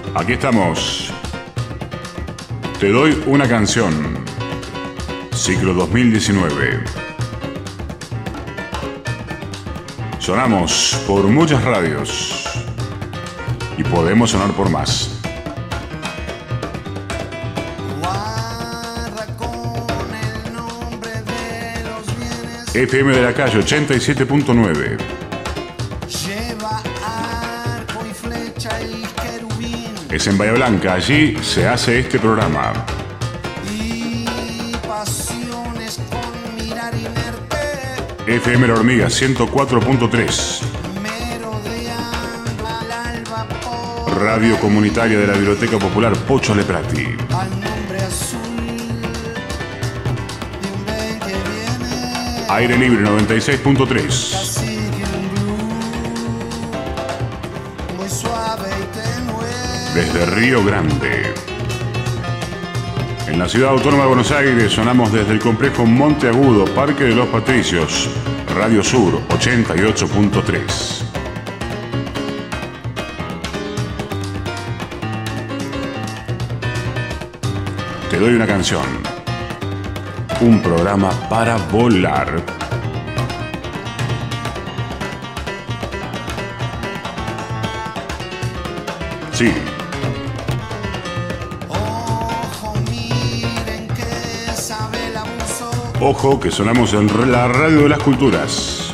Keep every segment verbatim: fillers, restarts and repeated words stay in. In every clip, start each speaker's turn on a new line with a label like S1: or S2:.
S1: Aquí estamos. Te doy una canción. Ciclo dos mil diecinueve. Sonamos por muchas radios y podemos sonar por más. F M de la Calle ochenta y siete punto nueve. Es en Bahía Blanca, allí se hace este programa. F M La Hormiga ciento cuatro punto tres. Radio Comunitaria de la Biblioteca Popular Pocho Leprati. Aire Libre noventa y seis punto tres. Desde Río Grande. En la Ciudad Autónoma de Buenos Aires sonamos desde el complejo Monte Agudo, Parque de los Patricios, Radio Sur ochenta y ocho punto tres. Te doy una canción. Un programa para volar. Sí. Ojo que sonamos en la radio de las culturas.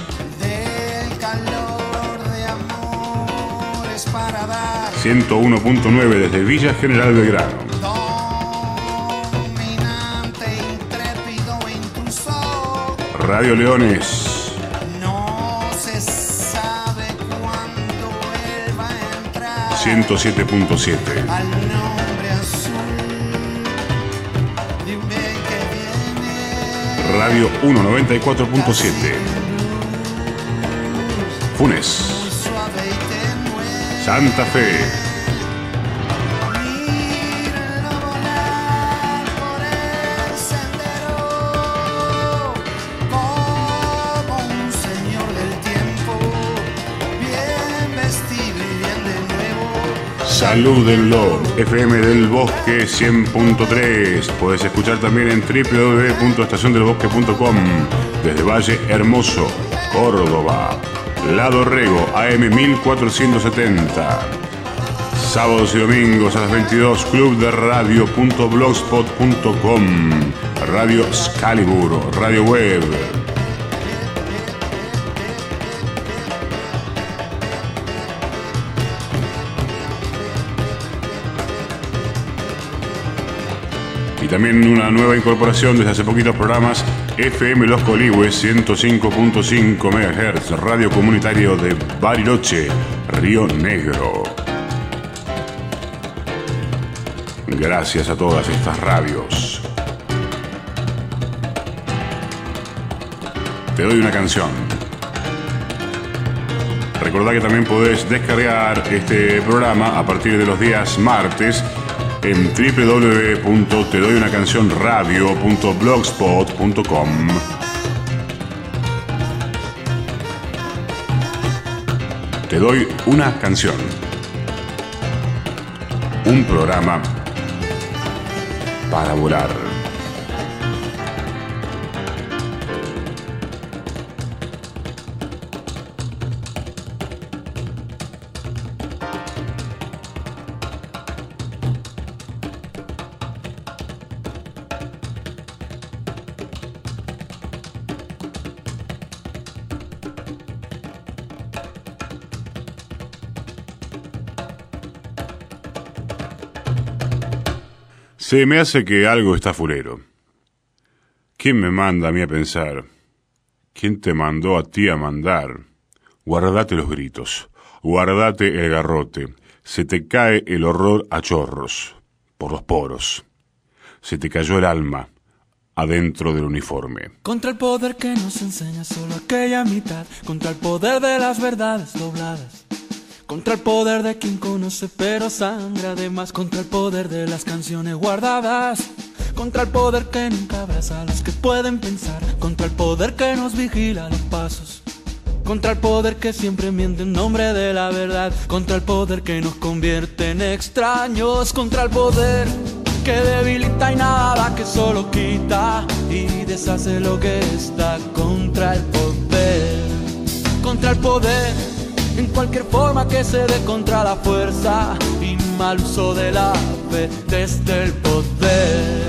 S1: ciento uno punto nueve desde Villa General Belgrano. Radio Leones. ciento siete punto siete. Radio uno noventa y cuatro punto siete. Funes. Santa Fe. Salúdenlo, F M del Bosque cien punto tres. Puedes escuchar también en doble u doble u doble u punto estación del bosque punto com desde Valle Hermoso, Córdoba. Lado Rego, A M mil cuatrocientos setenta. Sábados y domingos a las veintidós, club de radio punto blogspot punto com. Radio Excalibur, radio web. Y también una nueva incorporación desde hace poquitos programas, F M Los Coligües ciento cinco punto cinco megahertz, radio comunitario de Bariloche, Río Negro. Gracias a todas estas radios. Te doy una canción. Recordá que también podés descargar este programa a partir de los días martes en doble u doble u doble u punto te doy una canción radio punto blogspot punto com. Te doy una canción. Un programa para volar. Se me hace que algo está fulero. ¿Quién me manda a mí a pensar? ¿Quién te mandó a ti a mandar? Guardate los gritos, guardate el garrote. Se te cae el horror a chorros, por los poros. Se te cayó el alma adentro del uniforme.
S2: Contra el poder que nos enseña solo aquella mitad. Contra el poder de las verdades dobladas. Contra el poder de quien conoce pero sangra además. Contra el poder de las canciones guardadas. Contra el poder que nunca abraza a los que pueden pensar. Contra el poder que nos vigila los pasos. contra el poder que siempre miente en nombre de la verdad, contra el poder que nos convierte en extraños, contra el poder que debilita y nada que solo quita y deshace lo que está, contra el poder, contra el poder en cualquier forma que se dé, contra la fuerza y mal uso de la fe desde el poder.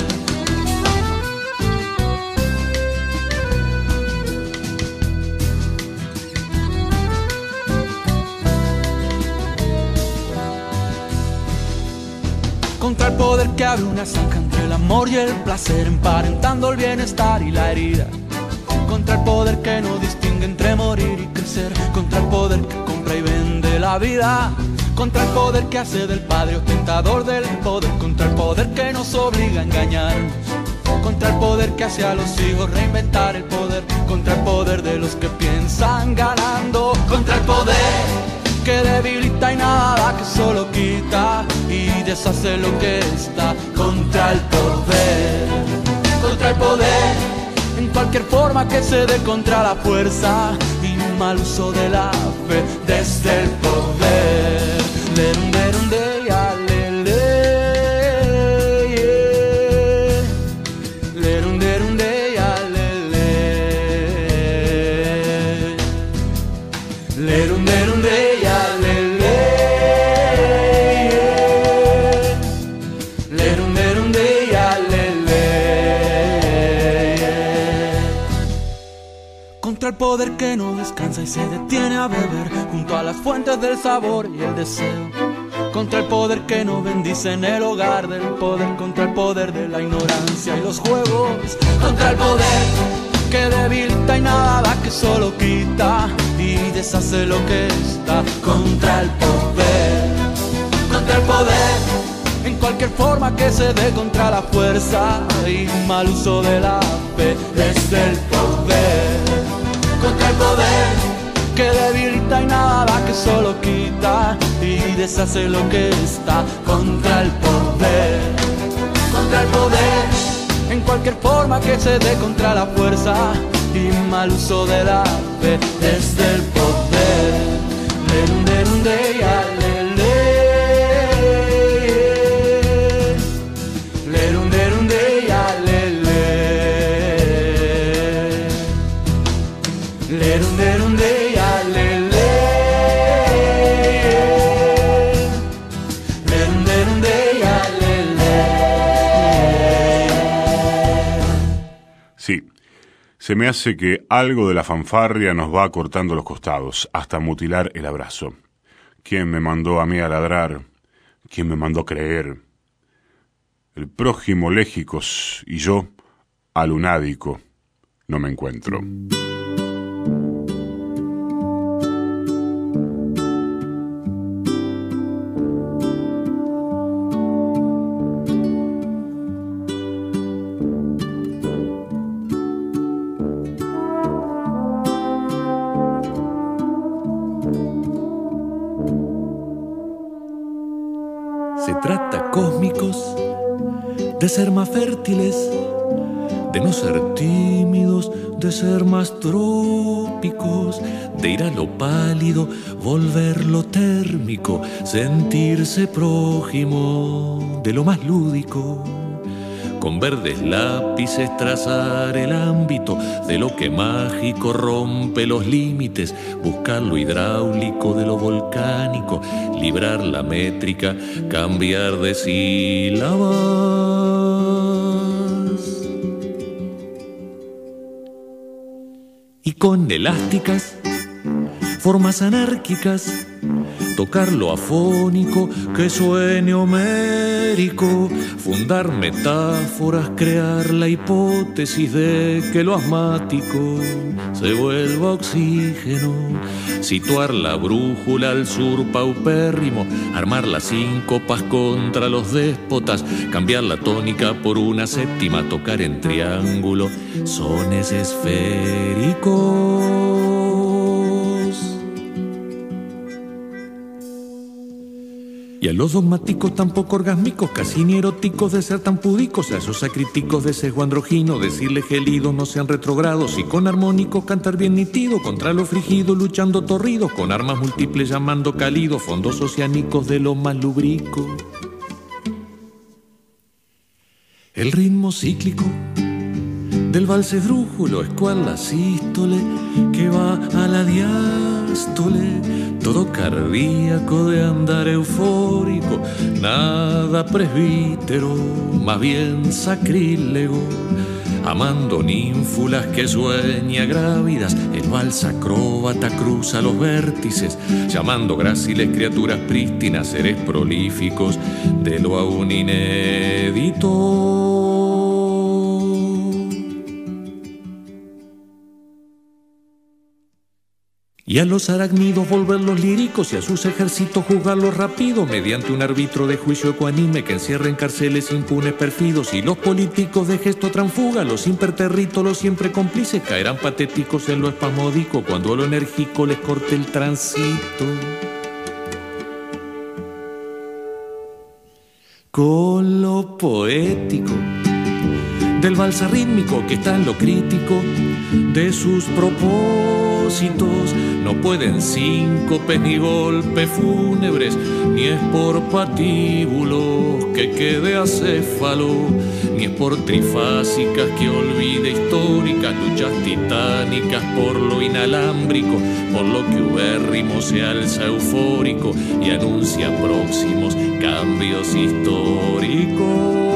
S2: Contra el poder que abre una zanja entre el amor y el placer, emparentando el bienestar y la herida. Contra el poder que no distingue entre morir y crecer. Contra el poder que compra y vende la vida. Contra el poder que hace del padre ostentador del poder. Contra el poder que nos obliga a engañarnos. Contra el poder que hace a los hijos reinventar el poder. Contra el poder de los que piensan ganando. Contra el poder que debilita y nada que solo quita y deshace lo que está, contra el poder, contra el poder en cualquier forma que se dé, contra la fuerza y mal uso de la fe desde el poder. Lerunde, runde, ya, le, le, yeah. Lerunde, runde, ya, le, le. Lerunde, runde, contra el poder que no descansa y se detiene a beber junto a las fuentes del sabor y el deseo, contra el poder que no bendice en el hogar del poder, contra el poder de la ignorancia y los juegos, contra el poder que debilita y nada que solo quita y deshace lo que está, contra el poder, contra el poder en cualquier forma que se dé, contra la fuerza y mal uso de la fe desde el poder, contra el poder que debilita y nada que solo quita y deshace lo que está, contra el poder, contra el poder en cualquier forma que se dé, contra la fuerza y mal uso de la fe desde el poder. Lerunde, runde, ya, le, le. Lerunde, runde, ya, le, le. Lerunde, runde, ya, le, le. Lerunde, runde, ya, le, le.
S1: Sí, se me hace que algo de la fanfarria nos va cortando los costados, hasta mutilar el abrazo. ¿Quién me mandó a mí a ladrar? ¿Quién me mandó a creer? El prójimo léjicos y yo, alunádico, no me encuentro.
S3: Se trata, cósmicos, de ser más fértiles, de no ser tímidos, de ser más trópicos, de ir a lo pálido, volverlo térmico, sentirse prójimo de lo más lúdico. Con verdes lápices trazar el ámbito de lo que mágico rompe los límites, buscar lo hidráulico de lo volcánico, librar la métrica, cambiar de sílabas. Y con elásticas, formas anárquicas, tocar lo afónico que suene homérico, fundar metáforas, crear la hipótesis de que lo asmático se vuelva oxígeno, situar la brújula al sur paupérrimo, armar las síncopas contra los déspotas, cambiar la tónica por una séptima, tocar en triángulo sones esféricos. Y Y a los dogmáticos tampoco orgásmicos, casi ni eróticos de ser tan púdicos, a esos acríticos de sesgo androgino, decirles gelidos no sean retrogrados y con armónicos cantar bien nitido, contra lo frigido luchando torridos, con armas múltiples llamando cálidos, fondos oceánicos de lo más lubrico. El ritmo cíclico del vals esdrújulo es cual la sístole que va a la diástole, todo cardíaco de andar eufórico, nada presbítero, más bien sacrílego, amando ninfulas que sueña grávidas, el vals acróbata cruza los vértices, llamando gráciles criaturas prístinas, seres prolíficos de lo aún inédito. Y a los arácnidos volverlos líricos y a sus ejércitos juzgarlos rápido mediante un árbitro de juicio ecuánime que encierra en cárceles impunes perfidos. Y los políticos de gesto transfuga, los imperterritos, los siempre cómplices, caerán patéticos en lo espasmódico cuando a lo enérgico les corte el tránsito. Con lo poético del vals rítmico que está en lo crítico de sus propósitos, no pueden síncopes ni golpes fúnebres, ni es por patíbulos que quede acéfalo, ni es por trifásicas que olvide históricas luchas titánicas por lo inalámbrico, por lo que ubérrimo se alza eufórico y anuncia próximos cambios históricos.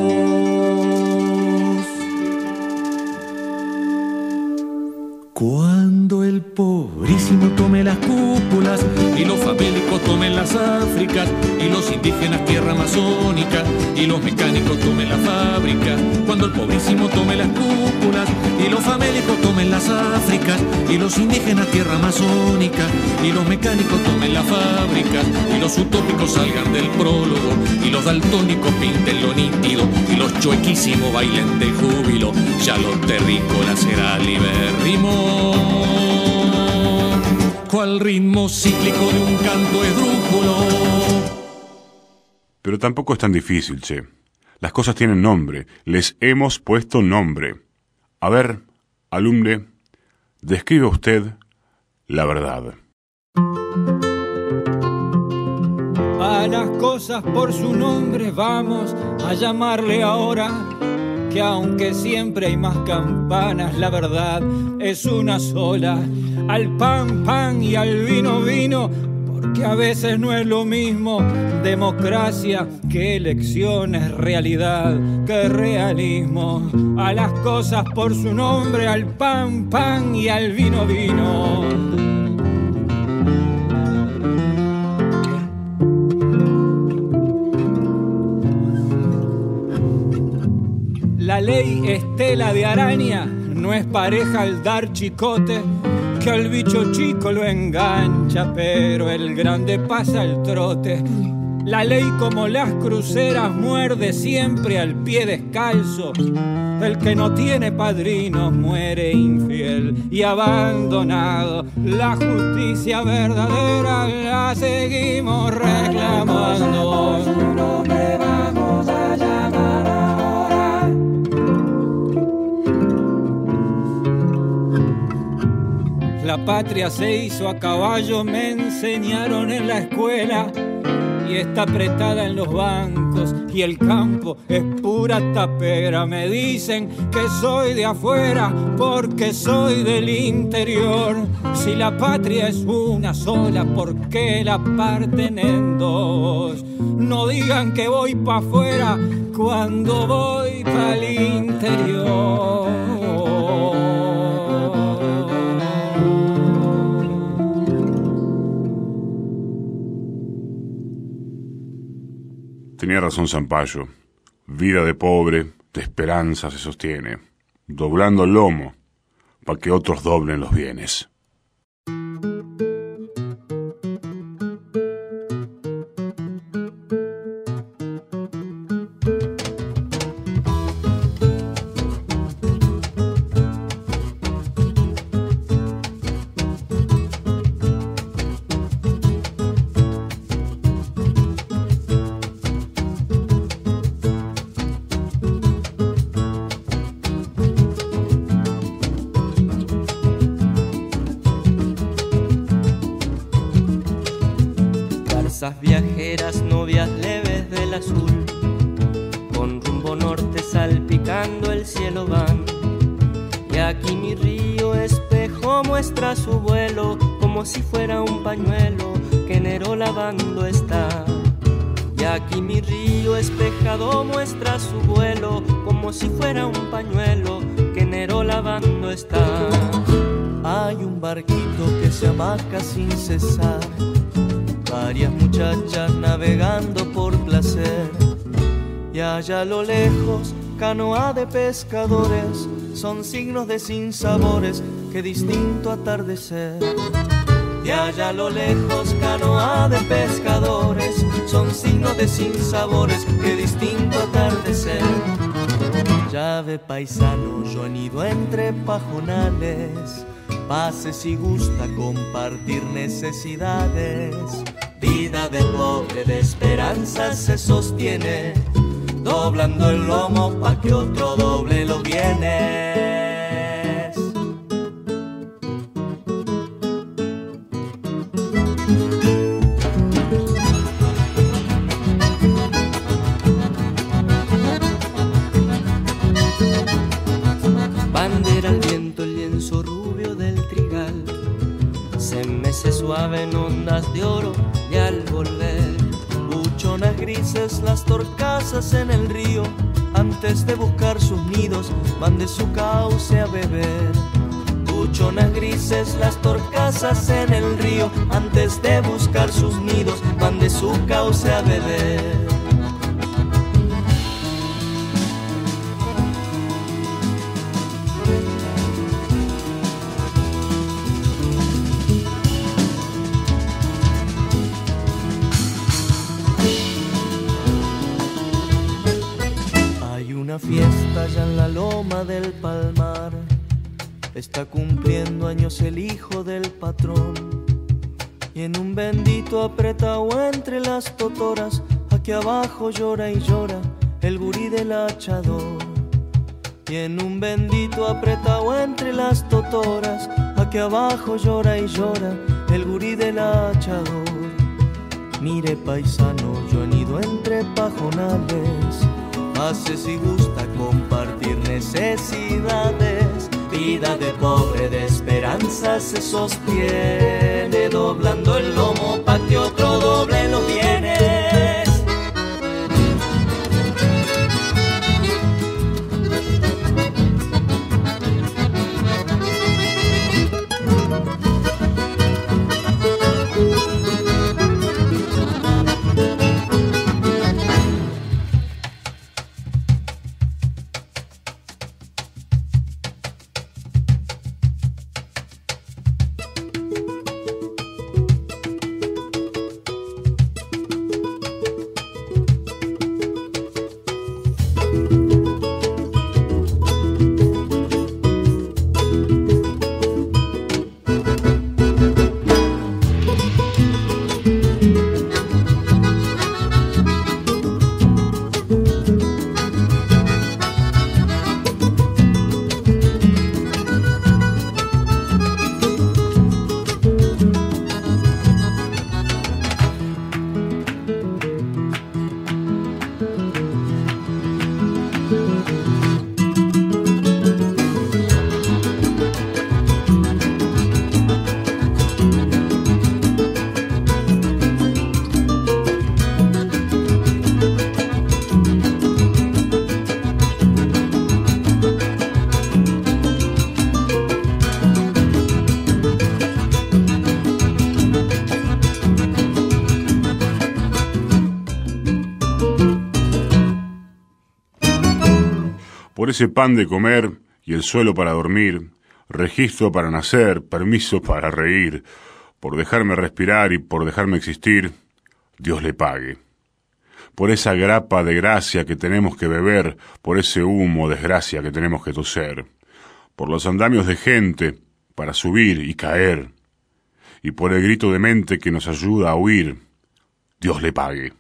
S3: Cuando el pobrísimo tome las cúpulas y los famélicos tomen las Áfricas y los indígenas tierra amazónica y los mecánicos tomen la fábrica, cuando el pobrísimo tome las cúpulas y los famélicos tomen las Áfricas y los indígenas tierra amazónica y los mecánicos tomen la fábrica y los utópicos salgan del prólogo y los daltónicos pinten lo nítido y los chuequísimos bailen de júbilo, ya lo terrícola será libérrimo. Cual ritmo cíclico de un canto esdrújulo.
S1: Pero tampoco es tan difícil, che. Las cosas tienen nombre. Les hemos puesto nombre. A ver, alumne, describe usted la verdad.
S4: A las cosas por su nombre vamos a llamarle ahora, que aunque siempre hay más campanas, la verdad es una sola. Al pan, pan y al vino, vino, porque a veces no es lo mismo democracia que elecciones, realidad que realismo. A las cosas por su nombre, al pan, pan y al vino, vino. La ley estela de araña no es pareja al dar chicote, que al bicho chico lo engancha, pero el grande pasa el trote. La ley como las cruceras muerde siempre al pie descalzo. El que no tiene padrinos muere infiel y abandonado. La justicia verdadera la seguimos reclamando. Su nombre vamos a llamar ahora. La patria se hizo a caballo, me enseñaron en la escuela, y está apretada en los bancos y el campo es pura tapera. Me dicen que soy de afuera porque soy del interior. Si la patria es una sola, ¿por qué la parten en dos? No digan que voy pa' afuera cuando voy pa'l interior.
S1: Tenía razón Zampayo. Vida de pobre, de esperanza se sostiene, doblando el lomo, para que otros doblen los bienes.
S5: aquí mi río espejo muestra su vuelo como si fuera un pañuelo que enero lavando está. Y aquí mi río espejado muestra su vuelo como si fuera un pañuelo que enero lavando está. Hay un barquito que se amaca sin cesar, varias muchachas navegando por placer. Y allá a lo lejos, canoa de pescadores, son signos de sinsabores, qué distinto atardecer. Y allá a lo lejos, canoa de pescadores, son signos de sinsabores, qué distinto atardecer. Ya ve paisano, yo anido entre pajonales, pase si gusta compartir necesidades. Vida de pobre de esperanza se sostiene, doblando el lomo pa' que otro doble los bienes. Bandera al viento, el lienzo rubio del trigal, se mece suave en ondas de oro y al volver, buchonas grises las torcasas en el río, antes de buscar sus nidos van de su cauce a beber. Buchonas grises las torcasas en el río, antes de buscar sus nidos van de su cauce a beber. Fiesta allá en la loma del Palmar, está cumpliendo años el hijo del patrón. Y en un bendito apretado entre las totoras, aquí abajo llora y llora el gurí del hachador. Y en un bendito apretado entre las totoras, aquí abajo llora y llora el gurí del hachador. Mire paisano, yo anido entre pajonales, hace si gusta compartir necesidades. Vida de pobre de esperanza se sostiene, doblando el lomo pa' que otro doble los bienes.
S1: Por ese pan de comer y el suelo para dormir, registro para nacer, permiso para reír, por dejarme respirar y por dejarme existir, Dios le pague. Por esa grapa de gracia que tenemos que beber, por ese humo desgracia que tenemos que toser, por los andamios de gente para subir y caer, y por el grito de mente que nos ayuda a huir, Dios le pague.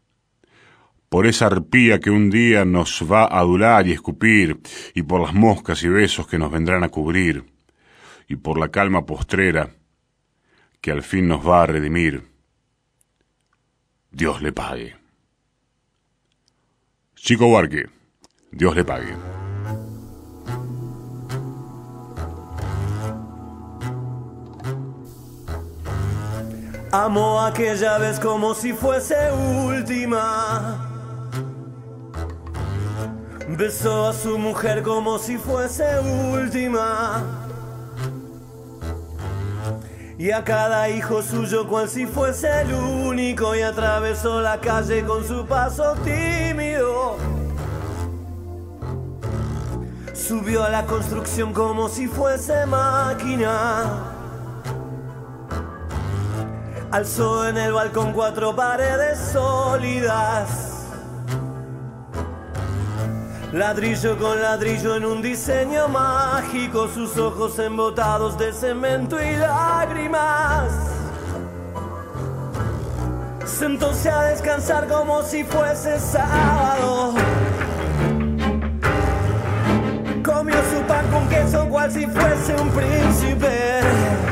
S1: Por esa arpía que un día nos va a adular y escupir, y por las moscas y besos que nos vendrán a cubrir, y por la calma postrera que al fin nos va a redimir, Dios le pague. Chico Buarque, Dios le pague.
S6: Amó aquella vez como si fuese última. Besó a su mujer como si fuese última. Y a cada hijo suyo cual si fuese el único. Y atravesó la calle con su paso tímido. Subió a la construcción como si fuese máquina. Alzó en el balcón cuatro paredes sólidas. Ladrillo con ladrillo en un diseño mágico. Sus ojos embotados de cemento y lágrimas. Sentóse a descansar como si fuese sábado. Comió su pan con queso cual si fuese un príncipe.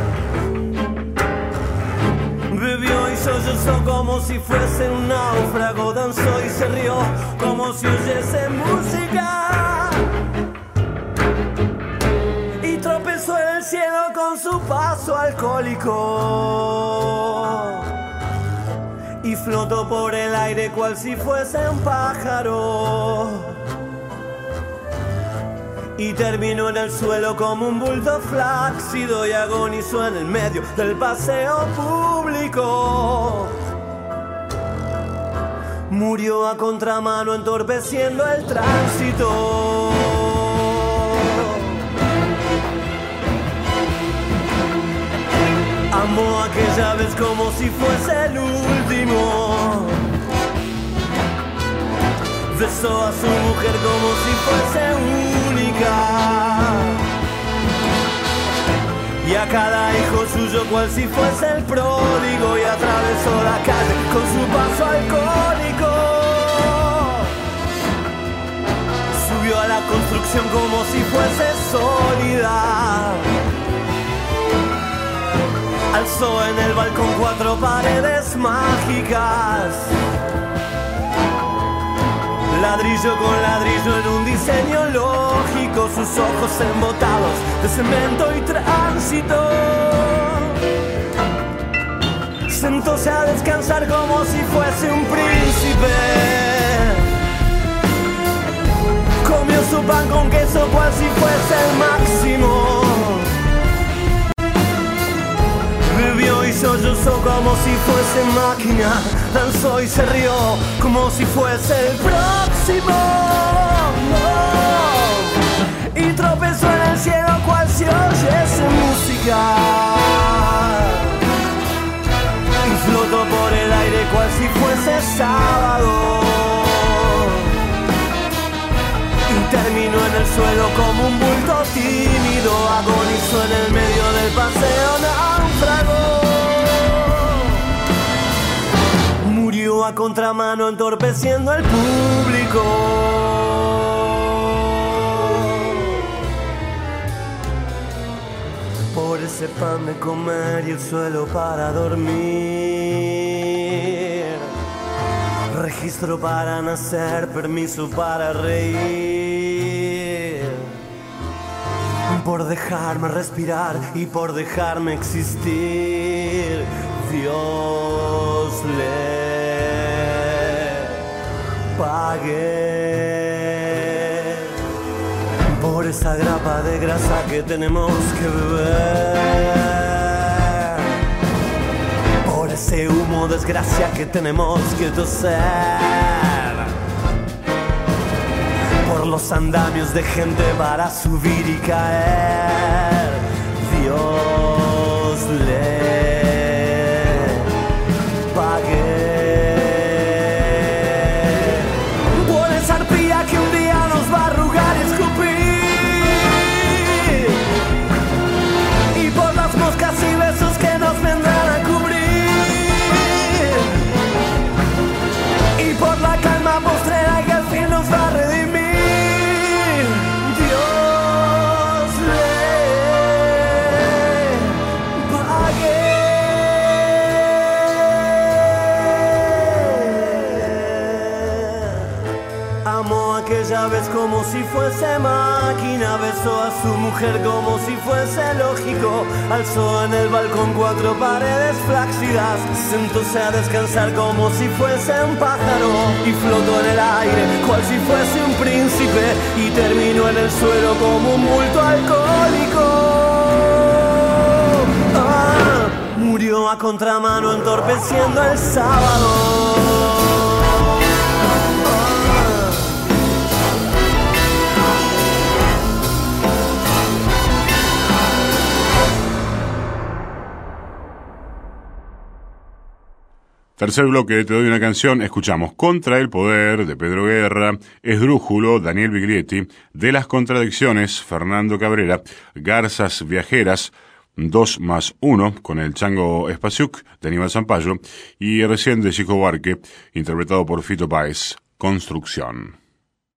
S6: Bebió y sollozó como si fuese un náufrago. Danzó y se rió como si oyese música. Y tropezó en el cielo con su paso alcohólico. Y flotó por el aire cual si fuese un pájaro. Y terminó en el suelo como un bulto flácido. Y agonizó en el medio del paseo público. Murió a contramano entorpeciendo el tránsito. Amó aquella vez como si fuese el último. Besó a su mujer como si fuese única. Y a cada hijo suyo cual si fuese el pródigo. Y atravesó la calle con su paso alcohólico. Subió a la construcción como si fuese sólida. Alzó en el balcón cuatro paredes mágicas. Ladrillo con ladrillo en un diseño lógico. Sus ojos embotados de cemento y tránsito. Sentóse a descansar como si fuese un príncipe. Comió su pan con queso cual si fuese el máximo. Bebió y sollozó como si fuese máquina. Danzó y se rió como si fuese el próximo. No. Y tropezó en el cielo cual si oyese música. Y flotó por el aire cual si fuese sábado. Y terminó en el suelo como un bulto tímido. Agonizó en el medio del paseo náufrago. Murió a contramano entorpeciendo al público. Por ese pan de comer y el suelo para dormir. Registro para nacer, permiso para reír. Por dejarme respirar y por dejarme existir. Dios le pagué por esa grapa de grasa que tenemos que beber, por ese humo desgracia que tenemos que toser, por los andamios de gente para subir y caer. Dios le pagué por esa arpía que un día nos va a arrugar y escupir, y por las moscas y besos que nos vendrán a cubrir, y por la calma postrera que al fin nos va a redimir. Dios le vez como si fuese máquina, besó a su mujer como si fuese lógico, alzó en el balcón cuatro paredes flácidas, sentóse a descansar como si fuese un pájaro y flotó en el aire cual si fuese un príncipe y terminó en el suelo como un bulto alcohólico. Ah, murió a contramano entorpeciendo el sábado.
S1: Tercer bloque de Te doy una canción, escuchamos Contra el poder de Pedro Guerra, Esdrújulo, Daniel Biglietti, De las contradicciones, Fernando Cabrera, Garzas viajeras, dos más uno, con el Chango Espasiuk de Aníbal Zampayo, y recién de Chico Buarque, interpretado por Fito Páez, Construcción.